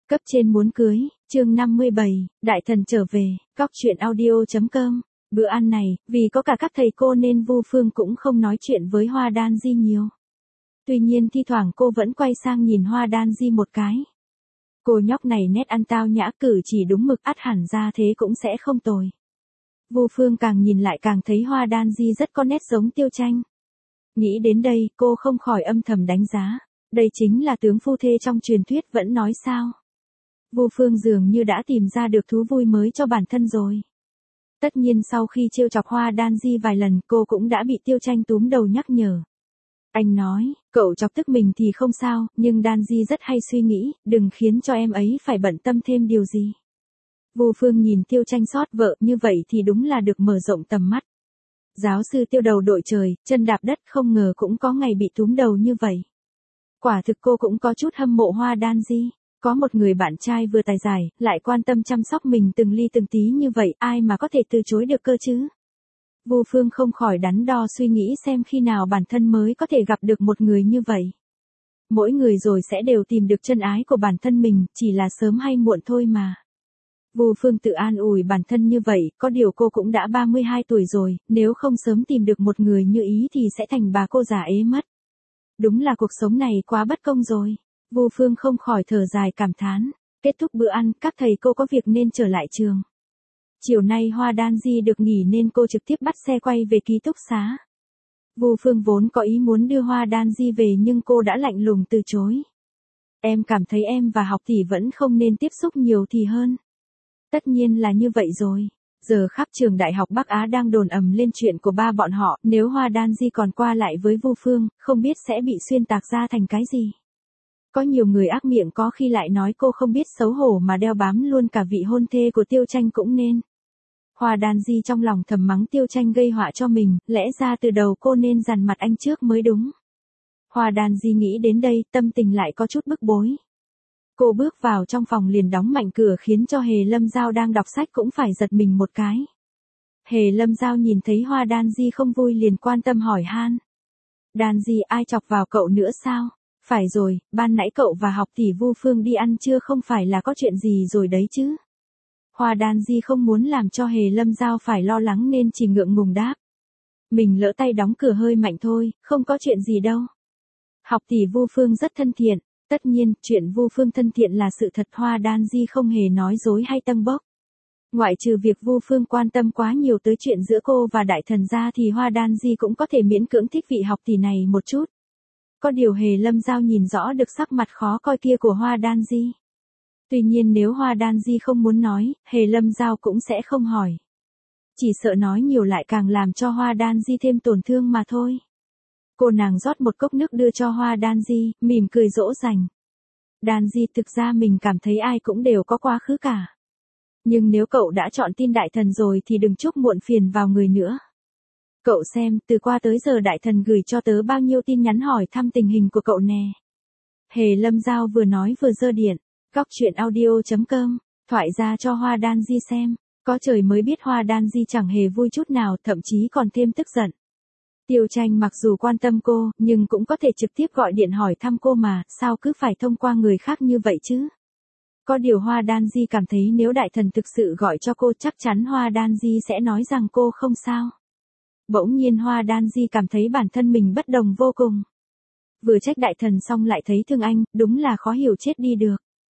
Cấp trên muốn cưới, chương 57, đại thần trở về, cóc truyện audio.com. Bữa ăn này, vì có cả các thầy cô nên Vu Phương cũng không nói chuyện với Hoa Đan Di nhiều. Tuy nhiên thi thoảng cô vẫn quay sang nhìn Hoa Đan Di một cái. Cô nhóc này nét ăn tao nhã, cử chỉ đúng mực, ắt hẳn ra thế cũng sẽ không tồi. Vu Phương càng nhìn lại càng thấy Hoa Đan Di rất có nét giống Tiêu Tranh. Nghĩ đến đây, cô không khỏi âm thầm đánh giá. Đây chính là tướng phu thê trong truyền thuyết vẫn nói sao. Vu Phương dường như đã tìm ra được thú vui mới cho bản thân rồi. Tất nhiên sau khi trêu chọc Hoa Đan Di vài lần, cô cũng đã bị Tiêu Tranh túm đầu nhắc nhở. Anh nói, cậu chọc tức mình thì không sao, nhưng Đan Di rất hay suy nghĩ, đừng khiến cho em ấy phải bận tâm thêm điều gì. Vu Phương nhìn Tiêu Tranh xót vợ, như vậy thì đúng là được mở rộng tầm mắt. Giáo sư Tiêu đầu đội trời, chân đạp đất, không ngờ cũng có ngày bị túm đầu như vậy. Quả thực cô cũng có chút hâm mộ Hoa Đan Di. Có một người bạn trai vừa tài giỏi, lại quan tâm chăm sóc mình từng ly từng tí như vậy, ai mà có thể từ chối được cơ chứ? Vu Phương không khỏi đắn đo suy nghĩ xem khi nào bản thân mới có thể gặp được một người như vậy. Mỗi người rồi sẽ đều tìm được chân ái của bản thân mình, chỉ là sớm hay muộn thôi mà. Vu Phương tự an ủi bản thân như vậy, có điều cô cũng đã 32 tuổi rồi, nếu không sớm tìm được một người như ý thì sẽ thành bà cô già ế mất. Đúng là cuộc sống này quá bất công rồi. Vu Phương không khỏi thở dài cảm thán. Kết thúc bữa ăn, các thầy cô có việc nên trở lại trường. Chiều nay Hoa Đan Di được nghỉ nên cô trực tiếp bắt xe quay về ký túc xá. Vu Phương vốn có ý muốn đưa Hoa Đan Di về nhưng cô đã lạnh lùng từ chối. Em cảm thấy em và học tỷ vẫn không nên tiếp xúc nhiều thì hơn. Tất nhiên là như vậy rồi. Giờ khắp trường đại học Bắc Á đang đồn ầm lên chuyện của ba bọn họ, nếu Hoa Đan Di còn qua lại với Vu Phương, không biết sẽ bị xuyên tạc ra thành cái gì. Có nhiều người ác miệng có khi lại nói cô không biết xấu hổ mà đeo bám luôn cả vị hôn thê của Tiêu Tranh cũng nên. Hoa Đan Di trong lòng thầm mắng Tiêu Tranh gây họa cho mình, lẽ ra từ đầu cô nên dằn mặt anh trước mới đúng. Hoa Đan Di nghĩ đến đây, tâm tình lại có chút bức bối. Cô bước vào trong phòng liền đóng mạnh cửa khiến cho Hề Lâm Giao đang đọc sách cũng phải giật mình một cái. Hề Lâm Giao nhìn thấy Hoa Đan Di không vui liền quan tâm hỏi han. Đan Di, ai chọc vào cậu nữa sao? Phải rồi, ban nãy cậu và học tỷ Vu Phương đi ăn trưa không phải là có chuyện gì rồi đấy chứ? Hoa Đan Di không muốn làm cho Hề Lâm Giao phải lo lắng nên chỉ ngượng ngùng đáp. Mình lỡ tay đóng cửa hơi mạnh thôi, không có chuyện gì đâu. Học tỷ Vu Phương rất thân thiện, tất nhiên, chuyện Vu Phương thân thiện là sự thật, Hoa Đan Di không hề nói dối hay tâng bốc. Ngoại trừ việc Vu Phương quan tâm quá nhiều tới chuyện giữa cô và đại thần ra thì Hoa Đan Di cũng có thể miễn cưỡng thích vị học tỷ này một chút. Có điều Hề Lâm Giao nhìn rõ được sắc mặt khó coi kia của Hoa Đan Di. Tuy nhiên nếu Hoa Đan Di không muốn nói, Hề Lâm Giao cũng sẽ không hỏi. Chỉ sợ nói nhiều lại càng làm cho Hoa Đan Di thêm tổn thương mà thôi. Cô nàng rót một cốc nước đưa cho Hoa Đan Di, mỉm cười dỗ dành. Đan Di, thực ra mình cảm thấy ai cũng đều có quá khứ cả. Nhưng nếu cậu đã chọn tin đại thần rồi thì đừng chuốc muộn phiền vào người nữa. Cậu xem, từ qua tới giờ đại thần gửi cho tớ bao nhiêu tin nhắn hỏi thăm tình hình của cậu nè. Hề Lâm Giao vừa nói vừa giơ điện. Cóc truyện audio.com, thoại ra cho Hoa Đan Di xem. Có trời mới biết Hoa Đan Di chẳng hề vui chút nào, thậm chí còn thêm tức giận. Tiêu Tranh mặc dù quan tâm cô, nhưng cũng có thể trực tiếp gọi điện hỏi thăm cô mà, sao cứ phải thông qua người khác như vậy chứ? Có điều Hoa Đan Di cảm thấy nếu đại thần thực sự gọi cho cô chắc chắn Hoa Đan Di sẽ nói rằng cô không sao. Bỗng nhiên Hoa Đan Di cảm thấy bản thân mình bất đồng vô cùng. Vừa trách đại thần xong lại thấy thương anh, đúng là khó hiểu chết đi được.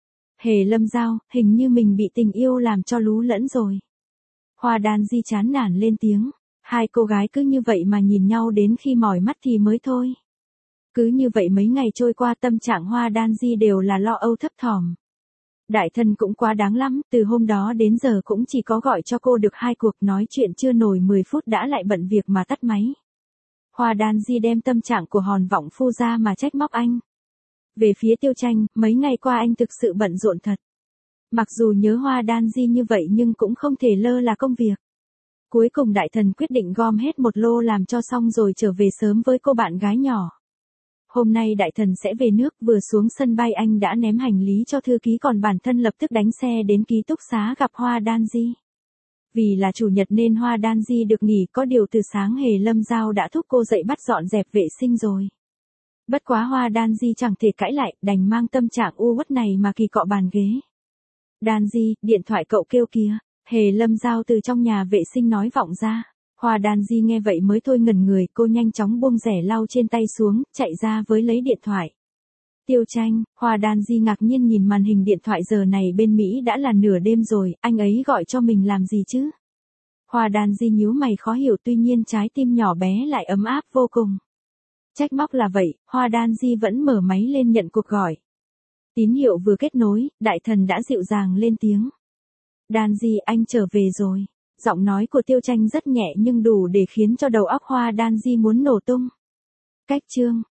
Hề Lâm Giao, hình như mình bị tình yêu làm cho lú lẫn rồi. Hoa Đan Di chán nản lên tiếng. Hai cô gái cứ như vậy mà nhìn nhau đến khi mỏi mắt thì mới thôi. Cứ như vậy mấy ngày trôi qua tâm trạng Hoa Đan Di đều là lo âu thấp thỏm. Đại thần cũng quá đáng lắm, từ hôm đó đến giờ cũng chỉ có gọi cho cô được 2 cuộc, nói chuyện chưa nổi 10 phút đã lại bận việc mà tắt máy. Hoa Đan Di đem tâm trạng của hòn vọng phu ra mà trách móc anh. Về phía Tiêu Tranh, mấy ngày qua anh thực sự bận rộn thật. Mặc dù nhớ Hoa Đan Di như vậy nhưng cũng không thể lơ là công việc. Cuối cùng đại thần quyết định gom hết một lô làm cho xong rồi trở về sớm với cô bạn gái nhỏ. Hôm nay đại thần sẽ về nước, vừa xuống sân bay anh đã ném hành lý cho thư ký còn bản thân lập tức đánh xe đến ký túc xá gặp Hoa Đan Di. Vì là chủ nhật nên Hoa Đan Di được nghỉ, có điều từ sáng Hề Lâm Giao đã thúc cô dậy bắt dọn dẹp vệ sinh rồi. Bất quá Hoa Đan Di chẳng thể cãi lại, đành mang tâm trạng u uất này mà kỳ cọ bàn ghế. Đan Di, điện thoại cậu kêu kìa. Hề Lâm Giao từ trong nhà vệ sinh nói vọng ra. Hoa Đan Di nghe vậy mới thôi ngẩn người, cô nhanh chóng buông rẻ lau trên tay xuống, chạy ra với lấy điện thoại. Tiêu Tranh, Hoa Đan Di ngạc nhiên nhìn màn hình điện thoại, giờ này bên Mỹ đã là nửa đêm rồi, anh ấy gọi cho mình làm gì chứ? Hoa Đan Di nhíu mày khó hiểu, tuy nhiên trái tim nhỏ bé lại ấm áp vô cùng. Trách móc là vậy, Hoa Đan Di vẫn mở máy lên nhận cuộc gọi. Tín hiệu vừa kết nối, đại thần đã dịu dàng lên tiếng. Đan Di, anh trở về rồi. Giọng nói của Tiêu Tranh rất nhẹ nhưng đủ để khiến cho đầu óc Hoa Đan Di muốn nổ tung. Cách chương